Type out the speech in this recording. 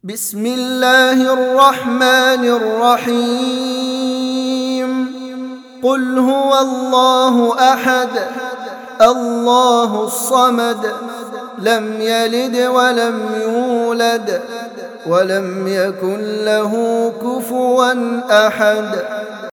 بسم الله الرحمن الرحيم قل هو الله أحد الله الصمد لم يلد ولم يولد ولم يكن له كفوا أحد